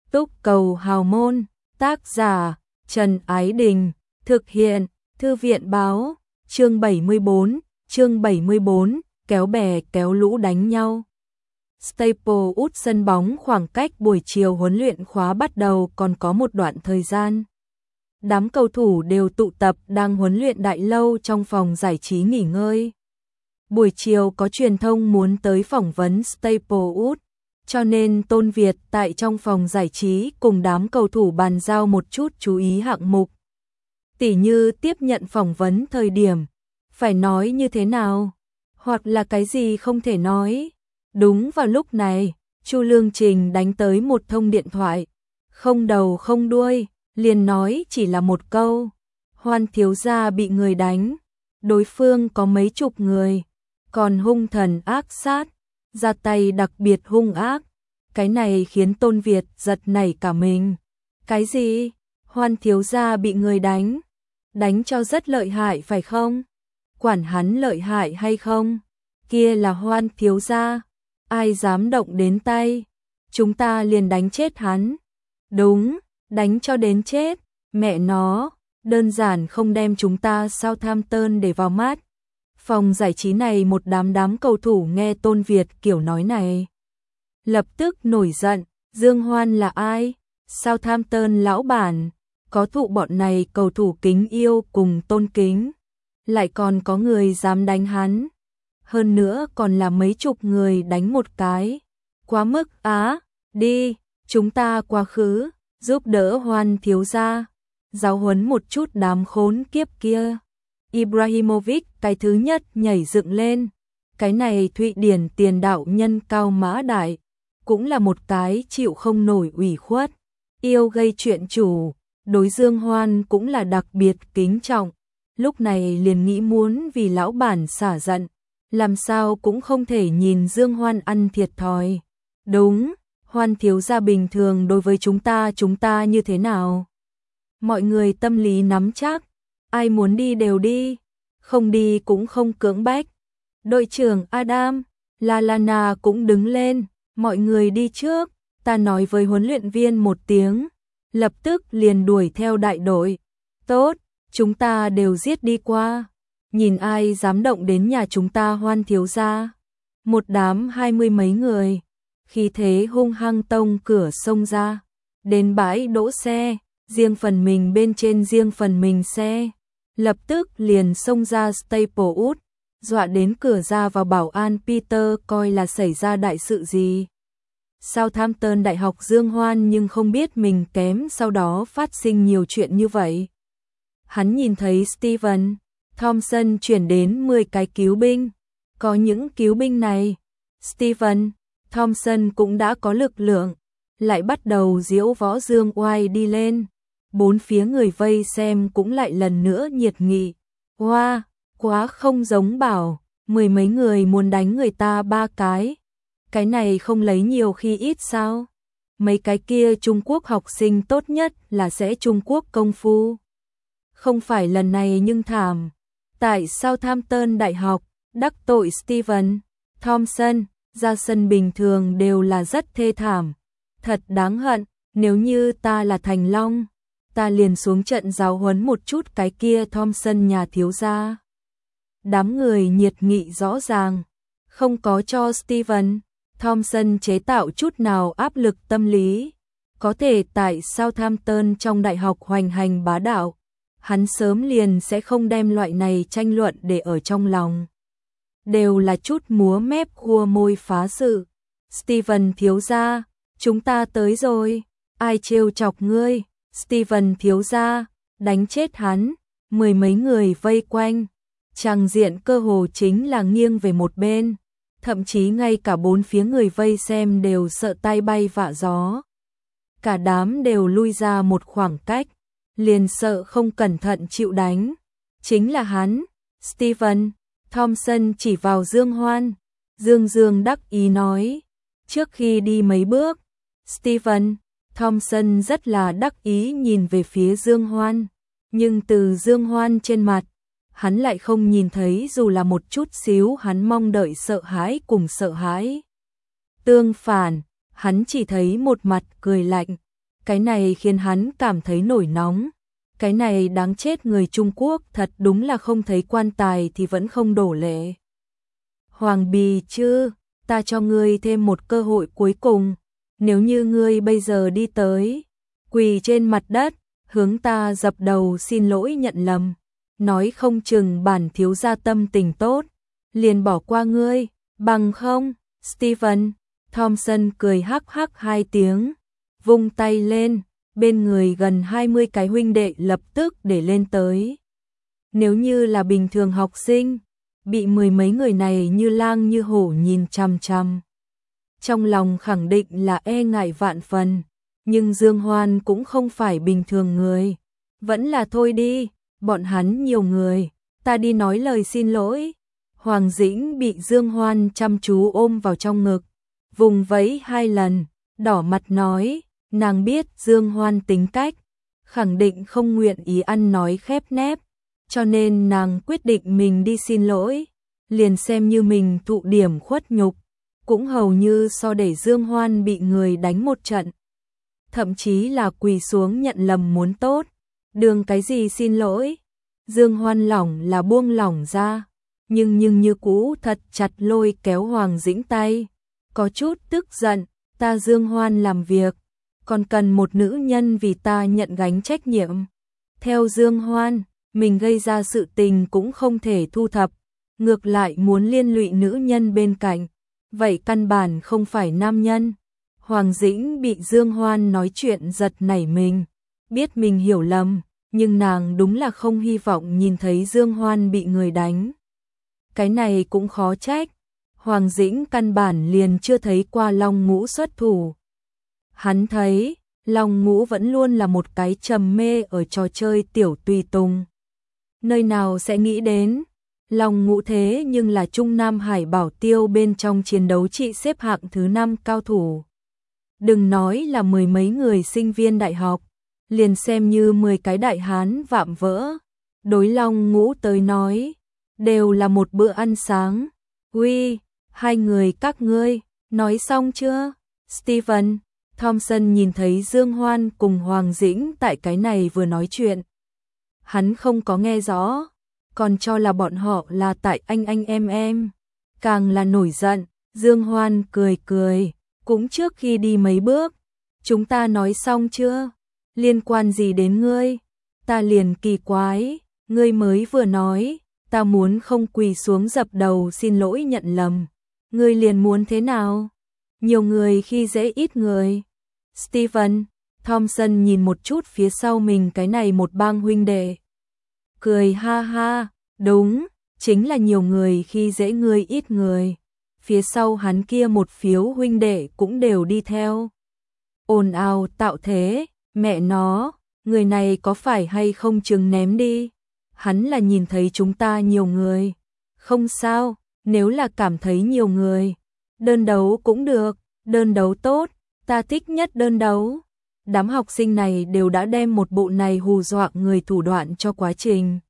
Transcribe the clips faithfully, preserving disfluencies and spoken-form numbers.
Túc Cầu Hào Môn, tác giả Trần Ái Đình, thực hiện Thư viện Báo, chương bảy mươi bốn, chương bảy mươi bốn, kéo bè kéo lũ đánh nhau. Staplewood sân bóng khoảng cách buổi chiều huấn luyện khóa bắt đầu còn có một đoạn thời gian. Đám cầu thủ đều tụ tập đang huấn luyện đại lâu trong phòng giải trí nghỉ ngơi. Buổi chiều có truyền thông muốn tới phỏng vấn Staplewood, cho nên Tôn Việt tại trong phòng giải trí cùng đám cầu thủ bàn giao một chút chú ý hạng mục. Tỉ như tiếp nhận phỏng vấn thời điểm, phải nói như thế nào, hoặc là cái gì không thể nói. Đúng vào lúc này, Chu Lương Trình đánh tới một thông điện thoại, không đầu không đuôi, liền nói chỉ là một câu, Hoan thiếu gia bị người đánh, đối phương có mấy chục người, còn hung thần ác sát, ra tay đặc biệt hung ác. Cái này khiến Tôn Việt giật nảy cả mình. Cái gì? Hoan thiếu gia bị người đánh? Đánh cho rất lợi hại phải không? Quản hắn lợi hại hay không? Kia là Hoan thiếu gia, ai dám động đến tay, chúng ta liền đánh chết hắn. Đúng, đánh cho đến chết, mẹ nó, đơn giản không đem chúng ta Southampton để vào mắt. Phòng giải trí này một đám đám cầu thủ nghe Tôn Việt kiểu nói này, lập tức nổi giận. Dương Hoan là ai? Southampton lão bản, có thụ bọn này cầu thủ kính yêu cùng tôn kính, lại còn có người dám đánh hắn, hơn nữa còn là mấy chục người đánh một cái, quá mức á. Đi, chúng ta quá khứ, giúp đỡ Hoan thiếu gia, giáo huấn một chút đám khốn kiếp kia. Ibrahimovic cái thứ nhất nhảy dựng lên, cái này Thụy Điển tiền đạo nhân cao mã đại, cũng là một cái chịu không nổi ủy khuất, yêu gây chuyện chủ, đối Dương Hoan cũng là đặc biệt kính trọng, lúc này liền nghĩ muốn vì lão bản xả giận, làm sao cũng không thể nhìn Dương Hoan ăn thiệt thòi. Đúng, Hoan thiếu gia bình thường đối với chúng ta chúng ta như thế nào? Mọi người tâm lý nắm chắc, ai muốn đi đều đi, không đi cũng không cưỡng bách. Đội trưởng Adam, Lallana cũng đứng lên, mọi người đi trước, ta nói với huấn luyện viên một tiếng, lập tức liền đuổi theo đại đội. Tốt, chúng ta đều giết đi qua, nhìn ai dám động đến nhà chúng ta Hoan thiếu gia. Một đám hai mươi mấy người, khí thế hung hăng tông cửa xông ra, đến bãi đỗ xe, riêng phần mình bên trên riêng phần mình xe, lập tức liền xông ra Staplewood, dọa đến cửa ra vào bảo an Peter coi là xảy ra đại sự gì. Southampton đại học Dương Hoan nhưng không biết mình kém sau đó phát sinh nhiều chuyện như vậy. Hắn nhìn thấy Steven Thompson chuyển đến mười cái cứu binh, có những cứu binh này, Steven Thompson cũng đã có lực lượng, lại bắt đầu diễu võ dương oai đi lên. Bốn phía người vây xem cũng lại lần nữa nhiệt nghị. Wow, quá không giống bảo, mười mấy người muốn đánh người ta ba cái. Cái này không lấy nhiều khi ít sao? Mấy cái kia Trung Quốc học sinh tốt nhất là sẽ Trung Quốc công phu. Không phải lần này nhưng thảm. Tại Southampton đại học, đắc tội Steven Thompson, ra sân bình thường đều là rất thê thảm. Thật đáng hận, nếu như ta là Thành Long, ta liền xuống trận giáo huấn một chút cái kia Thompson nhà thiếu gia. Đám người nhiệt nghị rõ ràng, không có cho Steven Thompson chế tạo chút nào áp lực tâm lý, có thể tại Southampton trong đại học hoành hành bá đạo, hắn sớm liền sẽ không đem loại này tranh luận để ở trong lòng. Đều là chút múa mép khua môi phá sự. Steven thiếu gia, chúng ta tới rồi, ai trêu chọc ngươi? Steven thiếu gia, đánh chết hắn. Mười mấy người vây quanh, tràng diện cơ hồ chính là nghiêng về một bên, thậm chí ngay cả bốn phía người vây xem đều sợ tay bay vạ gió. Cả đám đều lui ra một khoảng cách, liền sợ không cẩn thận chịu đánh. Chính là hắn, Steven Thompson chỉ vào Dương Hoan, Dương Dương đắc ý nói. Trước khi đi mấy bước, Steven Thompson rất là đắc ý nhìn về phía Dương Hoan, nhưng từ Dương Hoan trên mặt, hắn lại không nhìn thấy dù là một chút xíu hắn mong đợi sợ hãi cùng sợ hãi. Tương phản, hắn chỉ thấy một mặt cười lạnh, Cái này khiến hắn cảm thấy nổi nóng. Cái này đáng chết, người Trung Quốc thật đúng là không thấy quan tài thì vẫn không đổ lệ. Hoàng Bì chứ, ta cho ngươi thêm một cơ hội cuối cùng. Nếu như ngươi bây giờ đi tới, quỳ trên mặt đất, hướng ta dập đầu xin lỗi nhận lầm, nói không chừng bản thiếu gia tâm tình tốt, liền bỏ qua ngươi, bằng không. Stephen Thompson cười hắc hắc hai tiếng, vung tay lên, bên người gần hai mươi cái huynh đệ lập tức để lên tới. Nếu như là bình thường học sinh, bị mười mấy người này như lang như hổ nhìn chằm chằm, trong lòng khẳng định là e ngại vạn phần, nhưng Dương Hoan cũng không phải bình thường người, vẫn là thôi đi, bọn hắn nhiều người, ta đi nói lời xin lỗi. Hoàng Dĩnh bị Dương Hoan chăm chú ôm vào trong ngực, vùng vẫy hai lần, đỏ mặt nói, nàng biết Dương Hoan tính cách, khẳng định không nguyện ý ăn nói khép nép, cho nên nàng quyết định mình đi xin lỗi, liền xem như mình thụ điểm khuất nhục, cũng hầu như so để Dương Hoan bị người đánh một trận. Thậm chí là quỳ xuống nhận lầm muốn tốt, đường cái gì xin lỗi. Dương Hoan lỏng là buông lỏng ra, nhưng nhưng như cũ thật chặt lôi kéo Hoàng Dĩnh tay, có chút tức giận, ta Dương Hoan làm việc, còn cần một nữ nhân vì ta nhận gánh trách nhiệm. Theo Dương Hoan, mình gây ra sự tình cũng không thể thu thập, ngược lại muốn liên lụy nữ nhân bên cạnh, vậy căn bản không phải nam nhân. Hoàng Dĩnh bị Dương Hoan nói chuyện giật nảy mình, biết mình hiểu lầm, nhưng nàng đúng là không hy vọng nhìn thấy Dương Hoan bị người đánh. Cái này cũng khó trách, Hoàng Dĩnh căn bản liền chưa thấy qua Long Ngũ xuất thủ. Hắn thấy, Long Ngũ vẫn luôn là một cái trầm mê ở trò chơi tiểu tùy tùng. Nơi nào sẽ nghĩ đến, Long Ngũ thế nhưng là Trung Nam Hải Bảo Tiêu bên trong chiến đấu trị xếp hạng thứ năm cao thủ. Đừng nói là mười mấy người sinh viên đại học, liền xem như mười cái đại hán vạm vỡ, đối Long Ngũ tới nói, đều là một bữa ăn sáng. Uy, hai người các ngươi, nói xong chưa? Stephen Thompson nhìn thấy Dương Hoan cùng Hoàng Dĩnh tại cái này vừa nói chuyện. Hắn không có nghe rõ, còn cho là bọn họ là tại anh anh em em. Càng là nổi giận, Dương Hoan cười cười, cũng trước khi đi mấy bước. Chúng ta nói xong chưa? Liên quan gì đến ngươi? Ta liền kỳ quái, ngươi mới vừa nói, ta muốn không quỳ xuống dập đầu xin lỗi nhận lầm. Ngươi liền muốn thế nào? Nhiều người khi dễ ít người. Stephen Thompson nhìn một chút phía sau mình cái này một bang huynh đệ. Cười ha ha, đúng, chính là nhiều người khi dễ người ít người. Phía sau hắn kia một phiếu huynh đệ cũng đều đi theo. Ồn ào tạo thế, mẹ nó, người này có phải hay không chừng ném đi. Hắn là nhìn thấy chúng ta nhiều người. Không sao, nếu là cảm thấy nhiều người, đơn đấu cũng được, đơn đấu tốt, ta thích nhất đơn đấu. Đám học sinh này đều đã đem một bộ này hù dọa người thủ đoạn cho quá trình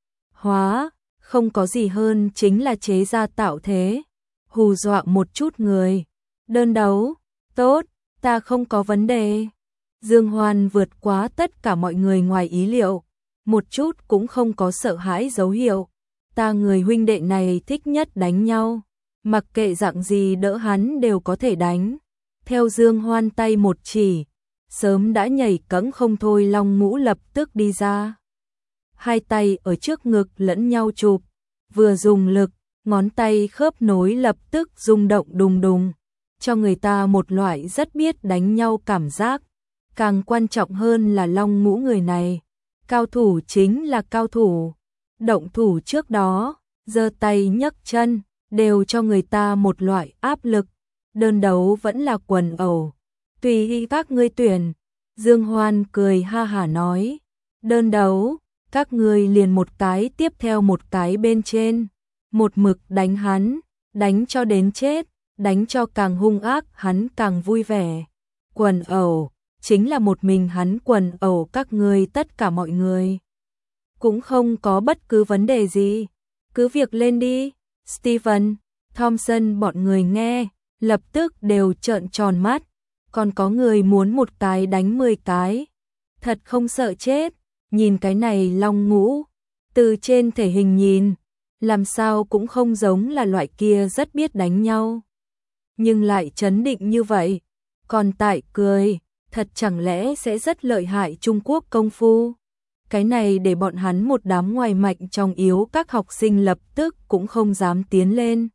hóa, không có gì hơn chính là chế ra tạo thế, hù dọa một chút người. Đơn đấu, tốt, ta không có vấn đề. Dương Hoan vượt quá tất cả mọi người ngoài ý liệu, một chút cũng không có sợ hãi dấu hiệu. Ta người huynh đệ này thích nhất đánh nhau, mặc kệ dạng gì đỡ hắn đều có thể đánh. Theo Dương Hoan tay một chỉ, sớm đã nhảy cẫng không thôi Long Ngũ lập tức đi ra. Hai tay ở trước ngực lẫn nhau chụp, vừa dùng lực, ngón tay khớp nối lập tức rung động đùng đùng, cho người ta một loại rất biết đánh nhau cảm giác. Càng quan trọng hơn là Long Ngũ người này, cao thủ chính là cao thủ. Động thủ trước đó, giơ tay nhấc chân, đều cho người ta một loại áp lực. Đơn đấu vẫn là quần ẩu, tùy các ngươi tuyển. Dương Hoan cười ha hả nói, đơn đấu, các ngươi liền một cái tiếp theo một cái bên trên, một mực đánh hắn, đánh cho đến chết, đánh cho càng hung ác hắn càng vui vẻ. Quần ẩu, chính là một mình hắn quần ẩu các ngươi tất cả mọi người. Cũng không có bất cứ vấn đề gì, cứ việc lên đi. Stephen Thompson bọn người nghe, lập tức đều trợn tròn mắt, còn có người muốn một cái đánh mười cái. Thật không sợ chết, nhìn cái này Long Ngũ, từ trên thể hình nhìn, làm sao cũng không giống là loại kia rất biết đánh nhau. Nhưng lại trấn định như vậy, còn tại cười, thật chẳng lẽ sẽ rất lợi hại Trung Quốc công phu. Cái này để bọn hắn một đám ngoài mạnh trong yếu các học sinh lập tức cũng không dám tiến lên.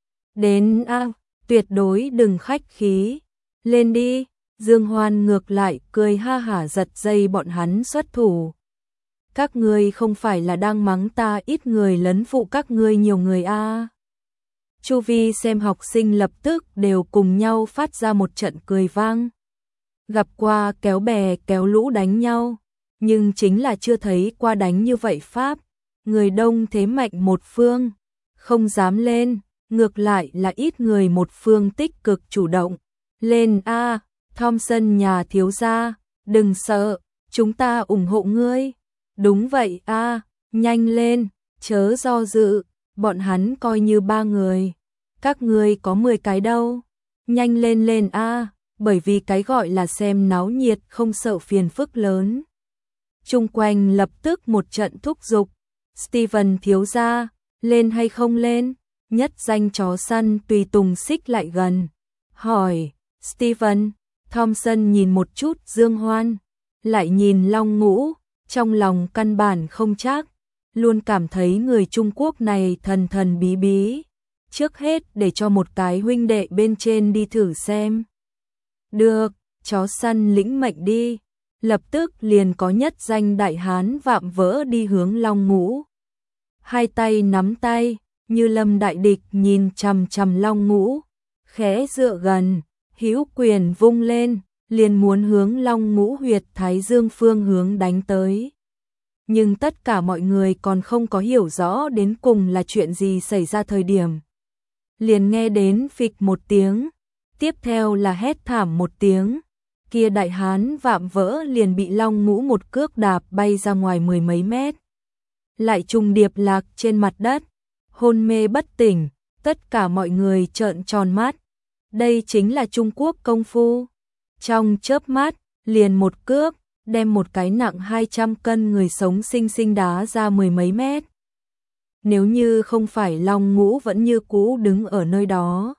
Đến a, à, tuyệt đối đừng khách khí, lên đi. Dương Hoan ngược lại cười ha hả giật dây bọn hắn xuất thủ. Các ngươi không phải là đang mắng ta ít người lấn phụ các ngươi nhiều người a? À. Chu vi xem học sinh lập tức đều cùng nhau phát ra một trận cười vang. Gặp qua kéo bè kéo lũ đánh nhau, nhưng chính là chưa thấy qua đánh như vậy pháp. Người đông thế mạnh một phương, không dám lên, ngược lại là ít người một phương tích cực chủ động. Lên a, à, Thompson nhà thiếu gia, đừng sợ, chúng ta ủng hộ ngươi. Đúng vậy a, à, nhanh lên, chớ do dự, bọn hắn coi như ba người. Các ngươi có mười cái đâu, nhanh lên lên a, à, bởi vì cái gọi là xem náo nhiệt không sợ phiền phức lớn. Chung quanh lập tức một trận thúc giục. Steven thiếu gia, lên hay không lên? Nhất danh chó săn tùy tùng xích lại gần, hỏi, Steven. Thompson nhìn một chút Dương Hoan, lại nhìn Long Ngũ, trong lòng căn bản không chắc, luôn cảm thấy người Trung Quốc này thần thần bí bí. Trước hết để cho một cái huynh đệ bên trên đi thử xem. Được, chó săn lĩnh mệnh đi. Lập tức liền có nhất danh đại hán vạm vỡ đi hướng Long Ngũ. Hai tay nắm tay, như lâm đại địch nhìn chằm chằm Long Ngũ, khẽ dựa gần, hữu quyền vung lên, liền muốn hướng Long Ngũ huyệt thái dương phương hướng đánh tới. Nhưng tất cả mọi người còn không có hiểu rõ đến cùng là chuyện gì xảy ra thời điểm. Liền nghe đến phịch một tiếng, tiếp theo là hét thảm một tiếng, kia đại hán vạm vỡ liền bị Long Ngũ một cước đạp bay ra ngoài mười mấy mét. Lại trùng điệp lạc trên mặt đất, hôn mê bất tỉnh, tất cả mọi người trợn tròn mắt. Đây chính là Trung Quốc công phu. Trong chớp mắt, liền một cước, đem một cái nặng hai trăm cân người sống sinh sinh đá ra mười mấy mét. Nếu như không phải Long Ngũ vẫn như cũ đứng ở nơi đó.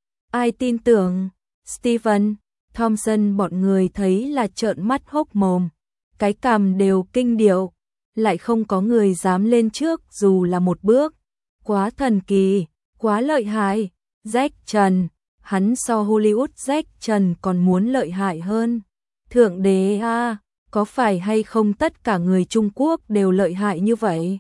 Ai tin tưởng? Steven, Thompson bọn người thấy là trợn mắt hốc mồm, cái cằm đều kinh điệu, lại không có người dám lên trước dù là một bước. Quá thần kỳ, quá lợi hại. Jack Trần, hắn so Hollywood Jack Trần còn muốn lợi hại hơn. Thượng đế a, à, có phải hay không tất cả người Trung Quốc đều lợi hại như vậy?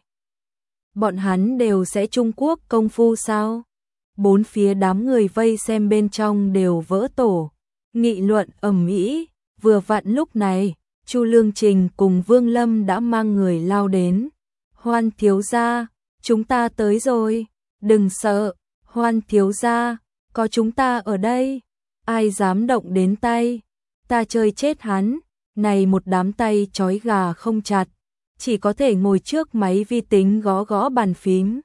Bọn hắn đều sẽ Trung Quốc công phu sao? Bốn phía đám người vây xem bên trong đều vỡ tổ, nghị luận ầm ĩ. Vừa vặn lúc này, Chu Lương Trình cùng Vương Lâm đã mang người lao đến. Hoan thiếu gia, chúng ta tới rồi, đừng sợ, Hoan thiếu gia, có chúng ta ở đây, ai dám động đến tay, ta chơi chết hắn. Này một đám tay trói gà không chặt, chỉ có thể ngồi trước máy vi tính gõ gõ bàn phím,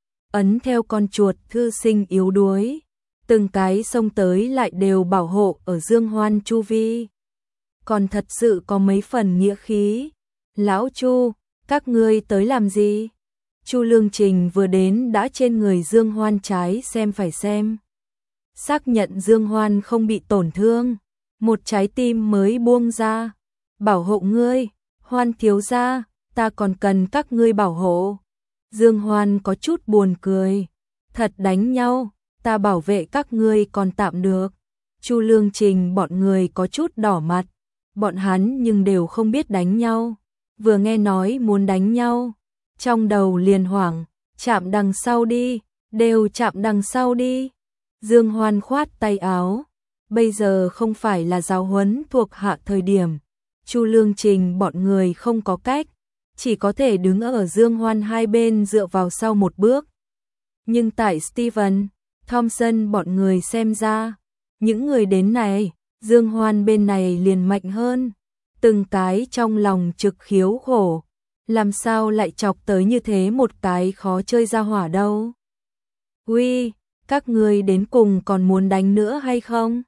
ấn theo con chuột thư sinh yếu đuối. Từng cái xông tới lại đều bảo hộ ở Dương Hoan chu vi, còn thật sự có mấy phần nghĩa khí. Lão Chu, các ngươi tới làm gì? Chu Lương Trình vừa đến đã trên người Dương Hoan trái xem phải xem, xác nhận Dương Hoan không bị tổn thương, một trái tim mới buông ra. Bảo hộ ngươi, Hoan thiếu gia, ta còn cần các ngươi bảo hộ. Dương Hoan có chút buồn cười, thật đánh nhau, ta bảo vệ các ngươi còn tạm được. Chu Lương Trình bọn người có chút đỏ mặt, bọn hắn nhưng đều không biết đánh nhau, vừa nghe nói muốn đánh nhau, trong đầu liền hoảng, chạm đằng sau đi, đều chạm đằng sau đi. Dương Hoan khoát tay áo, bây giờ không phải là giáo huấn thuộc hạ thời điểm. Chu Lương Trình bọn người không có cách, chỉ có thể đứng ở Dương Hoan hai bên dựa vào sau một bước. Nhưng tại Steven, Thompson bọn người xem ra, những người đến này, Dương Hoan bên này liền mạnh hơn, từng cái trong lòng trực khiếu khổ, làm sao lại chọc tới như thế một cái khó chơi ra hỏa đâu. Uy, các người đến cùng còn muốn đánh nữa hay không?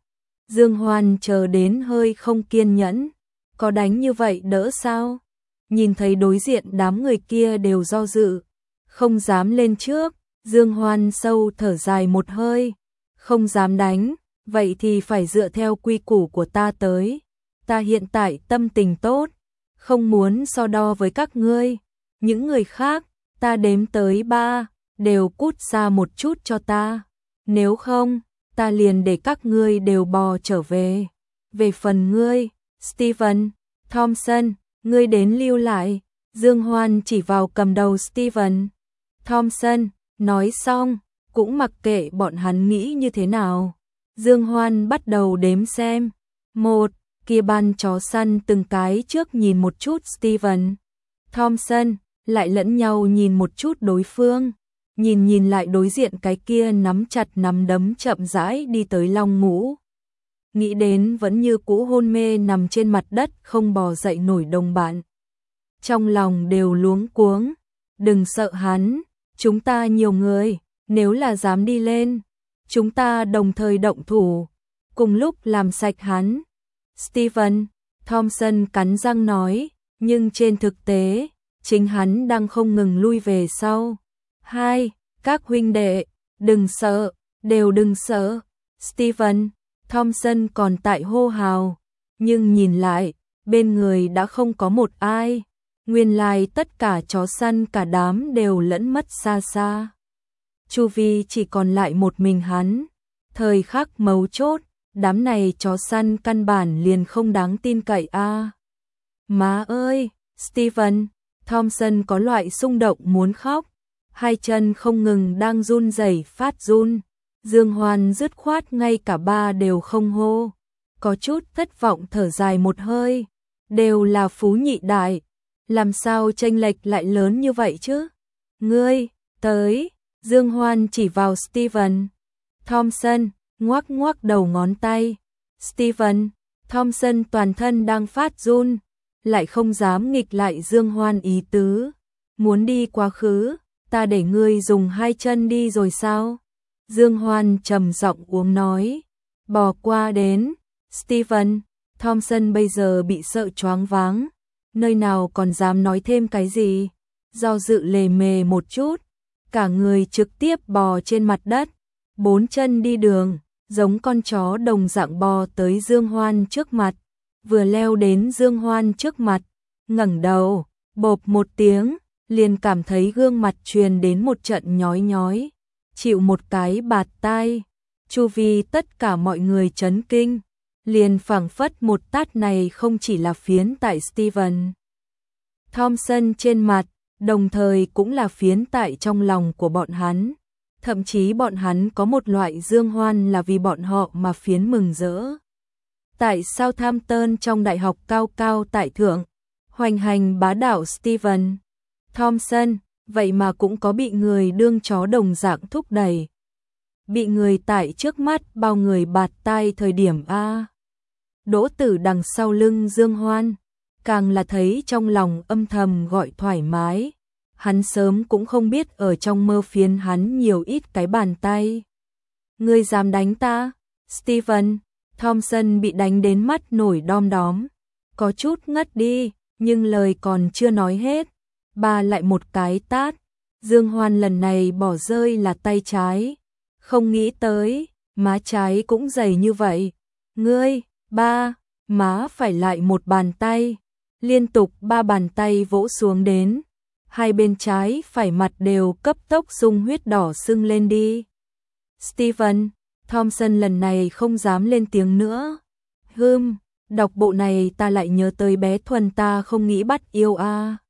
Dương Hoan chờ đến hơi không kiên nhẫn. Có đánh như vậy đỡ sao? Nhìn thấy đối diện đám người kia đều do dự, không dám lên trước, Dương Hoan sâu thở dài một hơi, không dám đánh, vậy thì phải dựa theo quy củ của ta tới. Ta hiện tại tâm tình tốt, không muốn so đo với các ngươi. Những người khác, ta đếm tới ba, đều cút xa một chút cho ta. Nếu không, ta liền để các ngươi đều bò trở về. Về phần ngươi, Steven, Thompson, ngươi đến lưu lại. Dương Hoan chỉ vào cầm đầu Steven. Thompson, nói xong, cũng mặc kệ bọn hắn nghĩ như thế nào. Dương Hoan bắt đầu đếm xem. Một, kia ban chó săn từng cái trước nhìn một chút Steven. Thompson, lại lẫn nhau nhìn một chút đối phương. Nhìn nhìn lại đối diện cái kia nắm chặt nắm đấm chậm rãi đi tới Long Ngũ. Nghĩ đến vẫn như cũ hôn mê nằm trên mặt đất không bò dậy nổi đồng bạn. Trong lòng đều luống cuống. Đừng sợ hắn, chúng ta nhiều người, nếu là dám đi lên, chúng ta đồng thời động thủ, cùng lúc làm sạch hắn. Steven, Thompson cắn răng nói, nhưng trên thực tế, chính hắn đang không ngừng lui về sau. Hai, các huynh đệ, đừng sợ, đều đừng sợ. Steven, Thompson còn tại hô hào, nhưng nhìn lại, bên người đã không có một ai. Nguyên lai tất cả chó săn cả đám đều lẫn mất xa xa. Chu vi chỉ còn lại một mình hắn. Thời khắc mấu chốt, đám này chó săn căn bản liền không đáng tin cậy a. À. Má ơi, Steven, Thompson có loại xung động muốn khóc. Hai chân không ngừng đang run rẩy phát run. Dương Hoan dứt khoát ngay cả ba đều không hô. Có chút thất vọng thở dài một hơi. Đều là phú nhị đại. Làm sao chênh lệch lại lớn như vậy chứ? Ngươi, tới. Dương Hoan chỉ vào Steven. Thompson, ngoắc ngoắc đầu ngón tay. Steven, Thompson toàn thân đang phát run. Lại không dám nghịch lại Dương Hoan ý tứ. Muốn đi quá khứ, ta để ngươi dùng hai chân đi rồi sao? Dương Hoan trầm giọng uống nói. Bò qua đến. Steven, Thompson bây giờ bị sợ choáng váng. Nơi nào còn dám nói thêm cái gì? Do dự lề mề một chút. Cả người trực tiếp bò trên mặt đất. Bốn chân đi đường, giống con chó đồng dạng bò tới Dương Hoan trước mặt. Vừa leo đến Dương Hoan trước mặt, ngẩng đầu, bộp một tiếng, liền cảm thấy gương mặt truyền đến một trận nhói nhói. Chịu một cái bạt tai. Chu vi tất cả mọi người chấn kinh. Liền phảng phất một tát này không chỉ là phiến tại Steven Thompson trên mặt, đồng thời cũng là phiến tại trong lòng của bọn hắn. Thậm chí bọn hắn có một loại Dương Hoan là vì bọn họ mà phiến mừng rỡ. Tại Southampton trong đại học cao cao tại thượng, hoành hành bá đạo Steven Thompson, vậy mà cũng có bị người đương chó đồng dạng thúc đẩy. Bị người tại trước mắt bao người bạt tai thời điểm A. Đỗ Tử đằng sau lưng Dương Hoan, càng là thấy trong lòng âm thầm gọi thoải mái. Hắn sớm cũng không biết ở trong mơ phiến hắn nhiều ít cái bàn tay. Ngươi dám đánh ta? Steven Thompson bị đánh đến mắt nổi đom đóm, có chút ngất đi, nhưng lời còn chưa nói hết, ba lại một cái tát. Dương Hoan lần này bỏ rơi là tay trái, không nghĩ tới, má trái cũng dày như vậy. Ngươi, ba, má phải lại một bàn tay, liên tục ba bàn tay vỗ xuống đến. Hai bên trái phải mặt đều cấp tốc sung huyết đỏ sưng lên đi. Steven Thompson lần này không dám lên tiếng nữa. Hừm, đọc bộ này ta lại nhớ tới bé Thuần ta không nghĩ bắt yêu a. À.